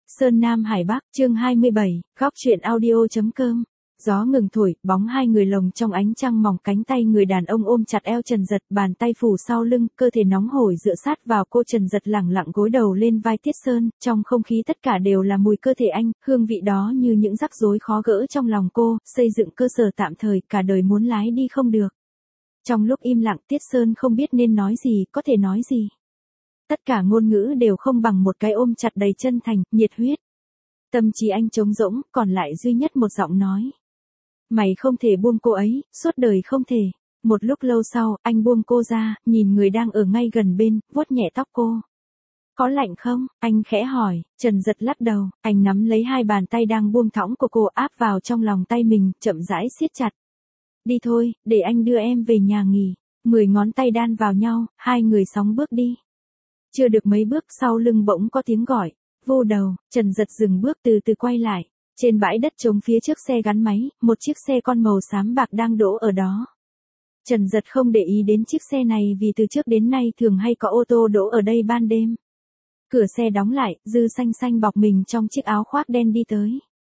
Sơn Nam Hải Bắc, chương 27, góc truyện audio.com. Gió ngừng thổi, bóng hai người lồng trong ánh trăng mỏng, cánh tay người đàn ông ôm chặt eo Trần Dật, bàn tay phủ sau lưng, cơ thể nóng hổi dựa sát vào cô. Trần Dật lẳng lặng gối đầu lên vai Tiết Sơn, trong không khí tất cả đều là mùi cơ thể anh, hương vị đó như những rắc rối khó gỡ trong lòng cô, xây dựng cơ sở tạm thời, cả đời muốn lái đi không được. Trong lúc im lặng, Tiết Sơn không biết nên nói gì, có thể nói gì. Tất cả ngôn ngữ đều không bằng một cái ôm chặt đầy chân thành, nhiệt huyết. Tâm trí anh trống rỗng, còn lại duy nhất một giọng nói. Mày không thể buông cô ấy, suốt đời không thể. Một lúc lâu sau, anh buông cô ra, nhìn người đang ở ngay gần bên, vuốt nhẹ tóc cô. Có lạnh không? Anh khẽ hỏi. Trần Dật lắc đầu, anh nắm lấy hai bàn tay đang buông thõng của cô, áp vào trong lòng tay mình, chậm rãi siết chặt. Đi thôi, để anh đưa em về nhà nghỉ. 10 ngón tay đan vào nhau, hai người sóng bước đi. Chưa được mấy bước, sau lưng bỗng có tiếng gọi. Vô đầu. Trần Dật dừng bước, từ từ quay lại. Trên bãi đất trống phía trước xe gắn máy, một chiếc xe con màu xám bạc đang đỗ ở đó. Trần Dật không để ý đến chiếc xe này vì từ trước đến nay thường hay có ô tô đỗ ở đây ban đêm. Cửa xe đóng lại, Dư Xanh Xanh bọc mình trong chiếc áo khoác đen đi tới.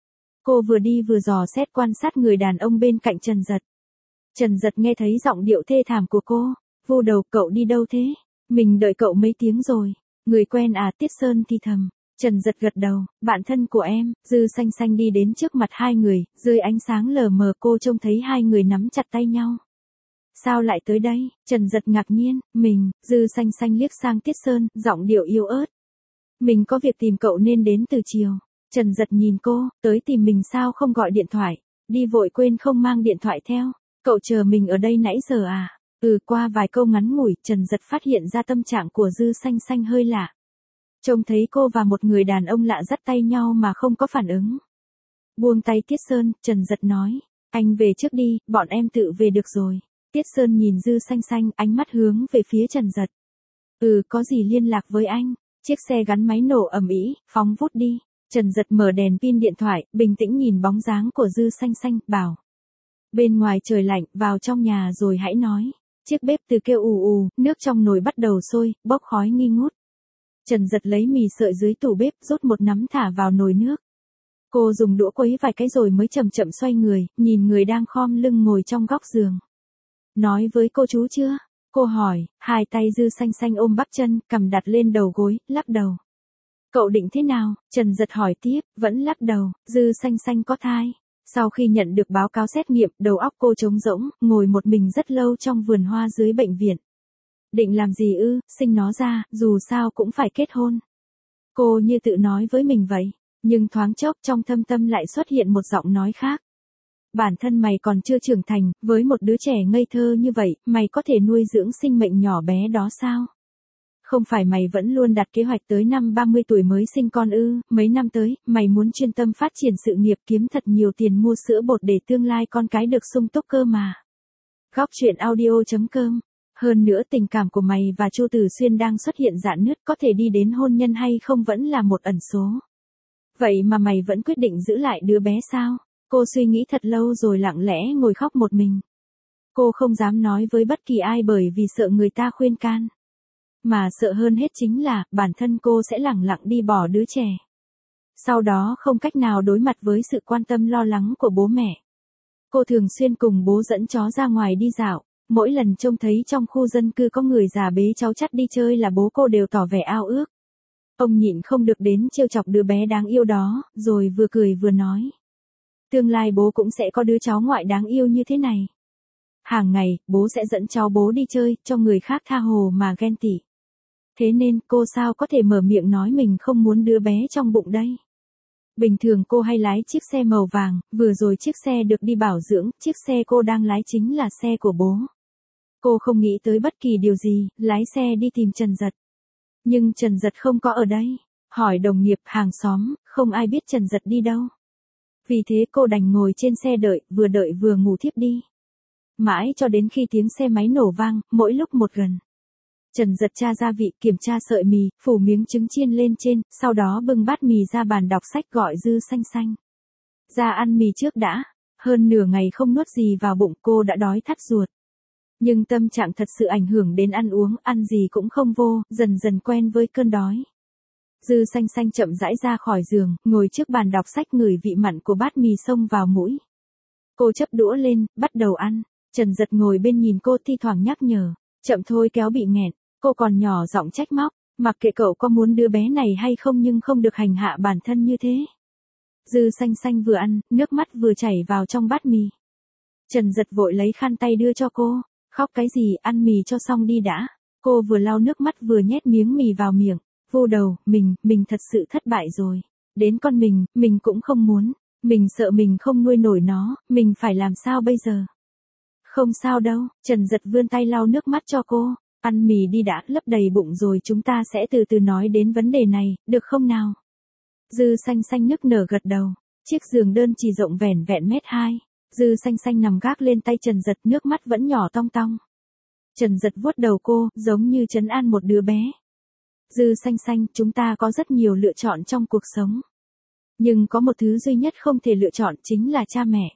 Cô vừa đi vừa dò xét quan sát người đàn ông bên cạnh Trần Dật. Trần Dật nghe thấy giọng điệu thê thảm của cô. Vô đầu, cậu đi đâu thế? Mình đợi cậu mấy tiếng rồi. Người quen à? Tiết Sơn thì thầm. Trần Dật gật đầu, bạn thân của em. Dư Xanh Xanh đi đến trước mặt hai người, dưới ánh sáng lờ mờ cô trông thấy hai người nắm chặt tay nhau. Sao lại tới đây? Trần Dật ngạc nhiên. Dư Xanh Xanh liếc sang Tiết Sơn, giọng điệu yếu ớt. Mình có việc tìm cậu nên đến từ chiều. Trần Dật nhìn cô, tới tìm mình sao không gọi điện thoại? Đi vội quên không mang điện thoại theo. Cậu chờ mình ở đây nãy giờ à? Qua vài câu ngắn ngủi, Trần Dật phát hiện ra tâm trạng của Dư Xanh Xanh hơi lạ. Trông thấy cô và một người đàn ông lạ dắt tay nhau mà không có phản ứng. Buông tay Tiết Sơn, Trần Dật nói. Anh về trước đi, bọn em tự về được rồi. Tiết Sơn nhìn Dư Xanh Xanh, ánh mắt hướng về phía Trần Dật. Có gì liên lạc với anh? Chiếc xe gắn máy nổ ầm ĩ, phóng vút đi. Trần Dật mở đèn pin điện thoại, bình tĩnh nhìn bóng dáng của Dư Xanh Xanh, bảo. Bên ngoài trời lạnh, vào trong nhà rồi hãy nói. Chiếc bếp từ kêu ù ù, nước trong nồi bắt đầu sôi, bốc khói nghi ngút. Trần Dật lấy mì sợi dưới tủ bếp, rút một nắm thả vào nồi nước. Cô dùng đũa quấy vài cái rồi mới chậm chậm xoay người, nhìn người đang khom lưng ngồi trong góc giường. Nói với cô chú chưa? Cô hỏi, hai tay Dư Xanh Xanh ôm bắp chân, cằm đặt lên đầu gối, lắc đầu. Cậu định thế nào? Trần Dật hỏi tiếp, vẫn lắc đầu. Dư Xanh Xanh có thai. Sau khi nhận được báo cáo xét nghiệm, đầu óc cô trống rỗng, ngồi một mình rất lâu trong vườn hoa dưới bệnh viện. Định làm gì ư? Sinh nó ra, dù sao cũng phải kết hôn. Cô như tự nói với mình vậy, nhưng thoáng chốc trong thâm tâm lại xuất hiện một giọng nói khác. Bản thân mày còn chưa trưởng thành, với một đứa trẻ ngây thơ như vậy, mày có thể nuôi dưỡng sinh mệnh nhỏ bé đó sao? Không phải mày vẫn luôn đặt kế hoạch tới năm 30 tuổi mới sinh con ư? Mấy năm tới, mày muốn chuyên tâm phát triển sự nghiệp, kiếm thật nhiều tiền mua sữa bột để tương lai con cái được sung túc cơ mà. Góc truyện audio.com. Hơn nữa tình cảm của mày và Chu Tử Xuyên đang xuất hiện rạn nứt, có thể đi đến hôn nhân hay không vẫn là một ẩn số. Vậy mà mày vẫn quyết định giữ lại đứa bé sao? Cô suy nghĩ thật lâu rồi lặng lẽ ngồi khóc một mình. Cô không dám nói với bất kỳ ai bởi vì sợ người ta khuyên can. Mà sợ hơn hết chính là, bản thân cô sẽ lẳng lặng đi bỏ đứa trẻ. Sau đó không cách nào đối mặt với sự quan tâm lo lắng của bố mẹ. Cô thường xuyên cùng bố dẫn chó ra ngoài đi dạo. Mỗi lần trông thấy trong khu dân cư có người già bế cháu chắt đi chơi là bố cô đều tỏ vẻ ao ước. Ông nhịn không được đến trêu chọc đứa bé đáng yêu đó, rồi vừa cười vừa nói. Tương lai bố cũng sẽ có đứa cháu ngoại đáng yêu như thế này. Hàng ngày, bố sẽ dẫn cháu bố đi chơi, cho người khác tha hồ mà ghen tị. Thế nên, cô sao có thể mở miệng nói mình không muốn đứa bé trong bụng đây. Bình thường cô hay lái chiếc xe màu vàng, vừa rồi chiếc xe được đi bảo dưỡng, chiếc xe cô đang lái chính là xe của bố. Cô không nghĩ tới bất kỳ điều gì, lái xe đi tìm Trần Dật. Nhưng Trần Dật không có ở đây. Hỏi đồng nghiệp, hàng xóm, không ai biết Trần Dật đi đâu. Vì thế cô đành ngồi trên xe đợi vừa ngủ thiếp đi. Mãi cho đến khi tiếng xe máy nổ vang, mỗi lúc một gần. Trần Dật tra gia vị, kiểm tra sợi mì, phủ miếng trứng chiên lên trên, sau đó bưng bát mì ra bàn đọc sách gọi Dư Xanh Xanh. Ra ăn mì trước đã. Hơn nửa ngày không nuốt gì vào bụng, cô đã đói thắt ruột. Nhưng tâm trạng thật sự ảnh hưởng đến ăn uống, ăn gì cũng không vô, dần dần quen với cơn đói. Dư Xanh Xanh chậm rãi ra khỏi giường, ngồi trước bàn đọc sách ngửi vị mặn của bát mì xông vào mũi. Cô chấp đũa lên, bắt đầu ăn. Trần Dật ngồi bên nhìn cô thi thoảng nhắc nhở, chậm thôi kéo bị nghẹn. Cô còn nhỏ giọng trách móc, mặc kệ cậu có muốn đứa bé này hay không nhưng không được hành hạ bản thân như thế. Dư Xanh Xanh vừa ăn, nước mắt vừa chảy vào trong bát mì. Trần Dật vội lấy khăn tay đưa cho cô, khóc cái gì, ăn mì cho xong đi đã. Cô vừa lau nước mắt vừa nhét miếng mì vào miệng, vô đầu, mình thật sự thất bại rồi. Đến con mình cũng không muốn, mình sợ mình không nuôi nổi nó, mình phải làm sao bây giờ? Không sao đâu, Trần Dật vươn tay lau nước mắt cho cô, ăn mì đi đã, lấp đầy bụng rồi chúng ta sẽ từ từ nói đến vấn đề này, được không nào? Dư Xanh Xanh nức nở gật đầu, chiếc giường đơn chỉ rộng vẻn vẹn mét 2. Dư Xanh Xanh nằm gác lên tay Trần Dật, nước mắt vẫn nhỏ tong tong. Trần Dật vuốt đầu cô, giống như trấn an một đứa bé. Dư Xanh Xanh, chúng ta có rất nhiều lựa chọn trong cuộc sống. Nhưng có một thứ duy nhất không thể lựa chọn chính là cha mẹ.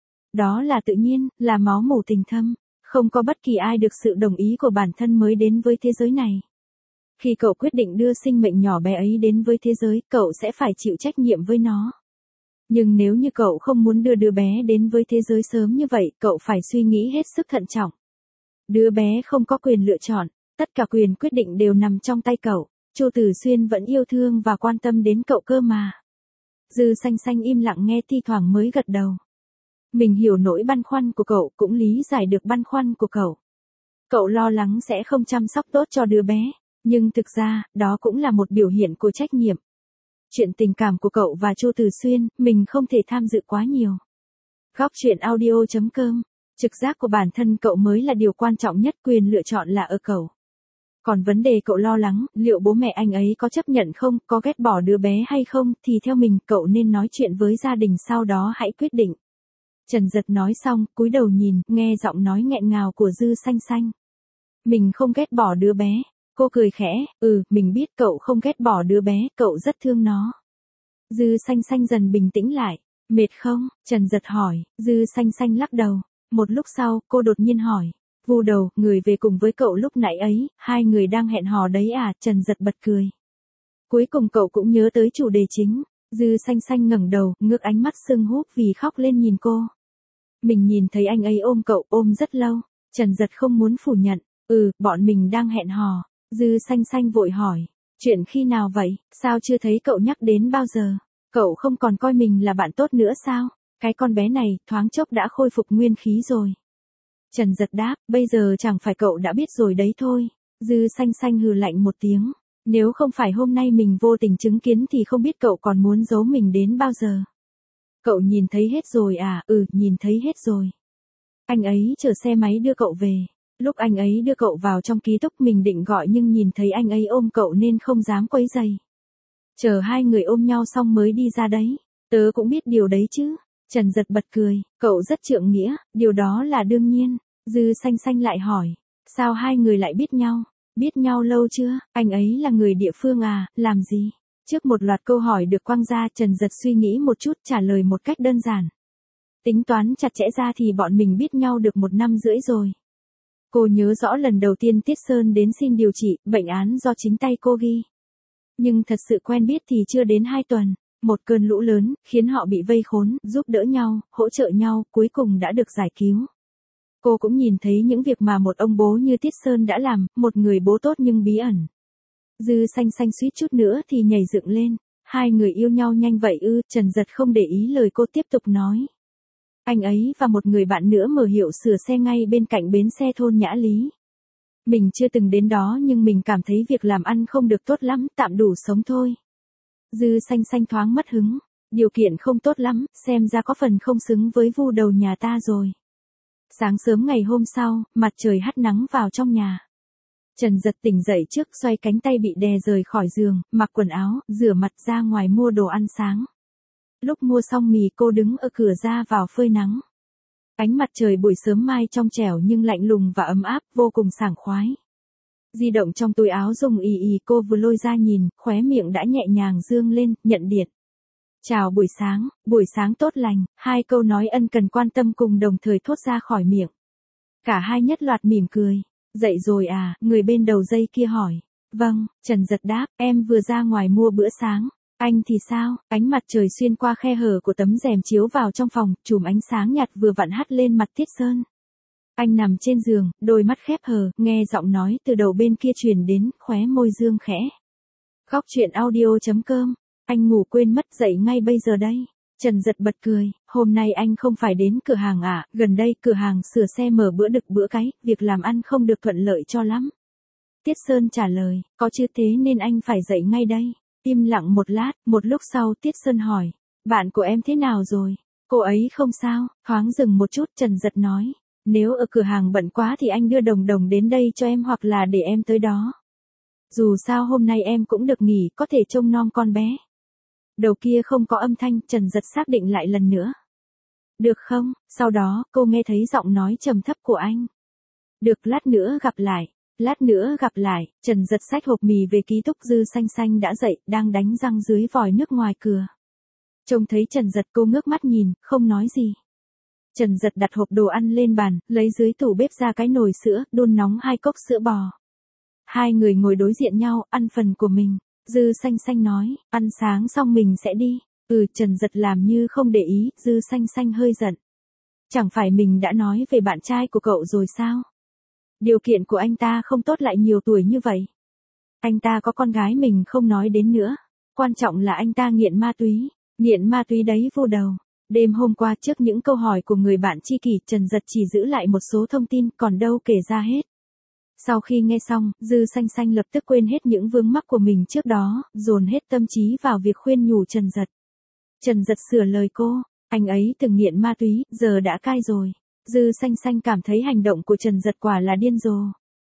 Đó là tự nhiên, là máu mủ tình thâm. Không có bất kỳ ai được sự đồng ý của bản thân mới đến với thế giới này. Khi cậu quyết định đưa sinh mệnh nhỏ bé ấy đến với thế giới, cậu sẽ phải chịu trách nhiệm với nó. Nhưng nếu như cậu không muốn đưa đứa bé đến với thế giới sớm như vậy, cậu phải suy nghĩ hết sức thận trọng. Đứa bé không có quyền lựa chọn, tất cả quyền quyết định đều nằm trong tay cậu. Chu Tử Xuyên vẫn yêu thương và quan tâm đến cậu cơ mà. Dư Xanh Xanh im lặng nghe thi thoảng mới gật đầu. Mình hiểu nỗi băn khoăn của cậu, cũng lý giải được băn khoăn của cậu. Cậu lo lắng sẽ không chăm sóc tốt cho đứa bé, nhưng thực ra, đó cũng là một biểu hiện của trách nhiệm. Chuyện tình cảm của cậu và Chu Tử Xuyên, mình không thể tham dự quá nhiều. Góc truyện audio.com. Trực giác của bản thân cậu mới là điều quan trọng nhất, quyền lựa chọn là ở cậu. Còn vấn đề cậu lo lắng, liệu bố mẹ anh ấy có chấp nhận không, có ghét bỏ đứa bé hay không, thì theo mình, cậu nên nói chuyện với gia đình sau đó hãy quyết định. Trần Dật nói xong, cúi đầu nhìn, nghe giọng nói nghẹn ngào của Dư Xanh Xanh. Mình không ghét bỏ đứa bé. Cô cười khẽ, mình biết cậu không ghét bỏ đứa bé, cậu rất thương nó. Dư Xanh Xanh dần bình tĩnh lại. Mệt không? Trần Dật hỏi. Dư Xanh Xanh lắc đầu. Một lúc sau, cô đột nhiên hỏi. Vu Đầu, người về cùng với cậu lúc nãy ấy, hai người đang hẹn hò đấy à? Trần Dật bật cười. Cuối cùng cậu cũng nhớ tới chủ đề chính. Dư Xanh Xanh ngẩng đầu, ngước ánh mắt sưng húp vì khóc lên nhìn cô. Mình nhìn thấy anh ấy ôm cậu, ôm rất lâu. Trần Dật không muốn phủ nhận. Bọn mình đang hẹn hò. Dư Xanh Xanh vội hỏi. Chuyện khi nào vậy? Sao chưa thấy cậu nhắc đến bao giờ? Cậu không còn coi mình là bạn tốt nữa sao? Cái con bé này, thoáng chốc đã khôi phục nguyên khí rồi. Trần Dật đáp, bây giờ chẳng phải cậu đã biết rồi đấy thôi. Dư Xanh Xanh hừ lạnh một tiếng. Nếu không phải hôm nay mình vô tình chứng kiến thì không biết cậu còn muốn giấu mình đến bao giờ. Cậu nhìn thấy hết rồi à? Nhìn thấy hết rồi. Anh ấy chở xe máy đưa cậu về. Lúc anh ấy đưa cậu vào trong ký túc mình định gọi nhưng nhìn thấy anh ấy ôm cậu nên không dám quấy rầy. Chờ hai người ôm nhau xong mới đi ra đấy. Tớ cũng biết điều đấy chứ. Trần Dật bật cười, cậu rất trượng nghĩa, điều đó là đương nhiên. Dư Xanh Xanh lại hỏi, sao hai người lại biết nhau? Biết nhau lâu chưa? Anh ấy là người địa phương à, làm gì? Trước một loạt câu hỏi được quăng ra, Trần Dật suy nghĩ một chút trả lời một cách đơn giản. Tính toán chặt chẽ ra thì bọn mình biết nhau được 1 năm rưỡi rồi. Cô nhớ rõ lần đầu tiên Tiết Sơn đến xin điều trị, bệnh án do chính tay cô ghi. Nhưng thật sự quen biết thì chưa đến 2 tuần. Một cơn lũ lớn, khiến họ bị vây khốn, giúp đỡ nhau, hỗ trợ nhau, cuối cùng đã được giải cứu. Cô cũng nhìn thấy những việc mà một ông bố như Tiết Sơn đã làm, một người bố tốt nhưng bí ẩn. Dư Xanh Xanh suýt chút nữa thì nhảy dựng lên. Hai người yêu nhau nhanh vậy ư? Trần Dật không để ý lời cô tiếp tục nói. Anh ấy và một người bạn nữa mở hiệu sửa xe ngay bên cạnh bến xe thôn Nhã Lý. Mình chưa từng đến đó nhưng mình cảm thấy việc làm ăn không được tốt lắm, tạm đủ sống thôi. Dư Xanh Xanh thoáng mất hứng. Điều kiện không tốt lắm, xem ra có phần không xứng với Vu Đầu nhà ta rồi. Sáng sớm ngày hôm sau, mặt trời hắt nắng vào trong nhà. Trần Dật tỉnh dậy trước, xoay cánh tay bị đè rời khỏi giường, mặc quần áo, rửa mặt ra ngoài mua đồ ăn sáng. Lúc mua xong mì cô đứng ở cửa ra vào phơi nắng. Ánh mặt trời buổi sớm mai trong trẻo nhưng lạnh lùng và ấm áp, vô cùng sảng khoái. Di động trong túi áo rung ì cô vừa lôi ra nhìn, khóe miệng đã nhẹ nhàng dương lên, nhận điện. Chào buổi sáng tốt lành, 2 câu nói ân cần quan tâm cùng đồng thời thốt ra khỏi miệng. Cả hai nhất loạt mỉm cười. Dậy rồi à, người bên đầu dây kia hỏi. Vâng, Trần Dật đáp, em vừa ra ngoài mua bữa sáng. Anh thì sao? Ánh mặt trời xuyên qua khe hở của tấm rèm chiếu vào trong phòng, chùm ánh sáng nhạt vừa vặn hắt lên mặt Tiết Sơn. Anh nằm trên giường, đôi mắt khép hờ, nghe giọng nói từ đầu bên kia truyền đến, khóe môi dương khẽ. Góc chuyện audio.com. Anh ngủ quên mất, dậy ngay bây giờ đây. Trần Dật bật cười, hôm nay anh không phải đến cửa hàng à, gần đây cửa hàng sửa xe mở bữa đực bữa cái, việc làm ăn không được thuận lợi cho lắm. Tiết Sơn trả lời, có chứ, thế nên anh phải dậy ngay đây. Im lặng một lát, một lúc sau Tiết Sơn hỏi, bạn của em thế nào rồi? Cô ấy không sao, thoáng dừng một chút Trần Dật nói, nếu ở cửa hàng bận quá thì anh đưa Đồng Đồng đến đây cho em hoặc là để em tới đó. Dù sao hôm nay em cũng được nghỉ, có thể trông nom con bé. Đầu kia không có âm thanh, Trần Dật xác định lại lần nữa. Được không? Sau đó, cô nghe thấy giọng nói trầm thấp của anh. Được, lát nữa gặp lại. Lát nữa gặp lại, Trần Dật xách hộp mì về ký túc. Dư Xanh Xanh đã dậy, đang đánh răng dưới vòi nước ngoài cửa. Trông thấy Trần Dật cô ngước mắt nhìn, không nói gì. Trần Dật đặt hộp đồ ăn lên bàn, lấy dưới tủ bếp ra cái nồi sữa, đun nóng 2 cốc sữa bò. Hai người ngồi đối diện nhau, ăn phần của mình. Dư Xanh Xanh nói, ăn sáng xong mình sẽ đi. Trần Dật làm như không để ý, Dư Xanh Xanh hơi giận. Chẳng phải mình đã nói về bạn trai của cậu rồi sao? Điều kiện của anh ta không tốt lại nhiều tuổi như vậy. Anh ta có con gái mình không nói đến nữa. Quan trọng là anh ta nghiện ma túy đấy vô đầu. Đêm hôm qua trước những câu hỏi của người bạn tri kỷ, Trần Dật chỉ giữ lại một số thông tin, còn đâu kể ra hết. Sau khi nghe xong, Dư Xanh Xanh lập tức quên hết những vướng mắc của mình trước đó, dồn hết tâm trí vào việc khuyên nhủ Trần Dật. Trần Dật sửa lời cô, anh ấy từng nghiện ma túy, giờ đã cai rồi. Dư Xanh Xanh cảm thấy hành động của Trần Dật quả là điên rồ.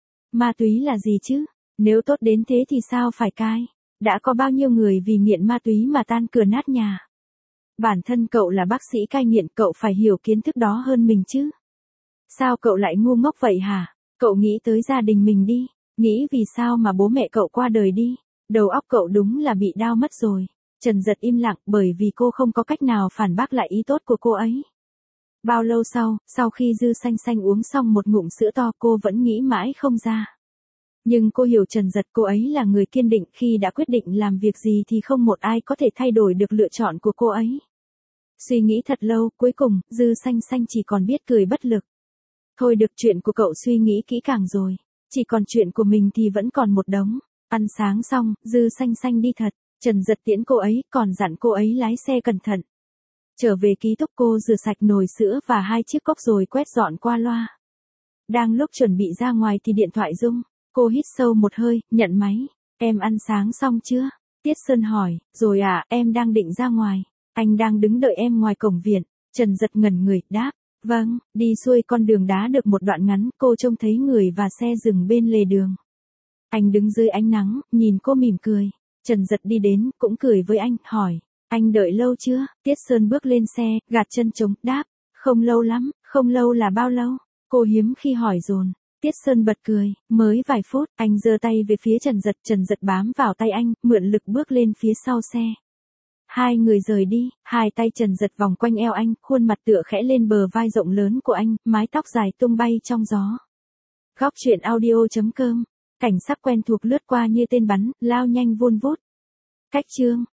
Ma túy là gì chứ? Nếu tốt đến thế thì sao phải cai? Đã có bao nhiêu người vì nghiện ma túy mà tan cửa nát nhà? Bản thân cậu là bác sĩ cai nghiện, cậu phải hiểu kiến thức đó hơn mình chứ. Sao cậu lại ngu ngốc vậy hả? Cậu nghĩ tới gia đình mình đi, nghĩ vì sao mà bố mẹ cậu qua đời đi. Đầu óc cậu đúng là bị đau mất rồi. Trần Dật im lặng bởi vì cô không có cách nào phản bác lại ý tốt của cô ấy. Bao lâu sau khi Dư Xanh Xanh uống xong một ngụm sữa to, cô vẫn nghĩ mãi không ra. Nhưng cô hiểu Trần Dật, cô ấy là người kiên định, khi đã quyết định làm việc gì thì không một ai có thể thay đổi được lựa chọn của cô ấy. Suy nghĩ thật lâu, cuối cùng, Dư Xanh Xanh chỉ còn biết cười bất lực. Thôi được, chuyện của cậu suy nghĩ kỹ càng rồi. Chỉ còn chuyện của mình thì vẫn còn một đống. Ăn sáng xong, Dư Xanh Xanh đi thật. Trần Dật tiễn cô ấy, còn dặn cô ấy lái xe cẩn thận. Trở về ký túc, cô rửa sạch nồi sữa và 2 chiếc cốc rồi quét dọn qua loa. Đang lúc chuẩn bị ra ngoài thì điện thoại rung. Cô hít sâu một hơi, nhận máy. Em ăn sáng xong chưa? Tiết Sơn hỏi. Rồi à, em đang định ra ngoài. Anh đang đứng đợi em ngoài cổng viện. Trần Dật ngẩn người, đáp. Vâng, đi xuôi con đường đá được một đoạn ngắn, cô trông thấy người và xe dừng bên lề đường. Anh đứng dưới ánh nắng, nhìn cô mỉm cười. Trần Dật đi đến, cũng cười với anh, hỏi. Anh đợi lâu chưa? Tiết Sơn bước lên xe, gạt chân trống, đáp. Không lâu lắm, không lâu là bao lâu? Cô hiếm khi hỏi dồn. Tiết Sơn bật cười, mới vài phút. Anh giơ tay về phía Trần Dật bám vào tay anh, mượn lực bước lên phía sau xe. Hai người rời đi, hai tay Trần Dật vòng quanh eo anh, khuôn mặt tựa khẽ lên bờ vai rộng lớn của anh, mái tóc dài tung bay trong gió. Góc chuyện audio.com. Cảnh sắc quen thuộc lướt qua như tên bắn, lao nhanh vun vút. Cách chương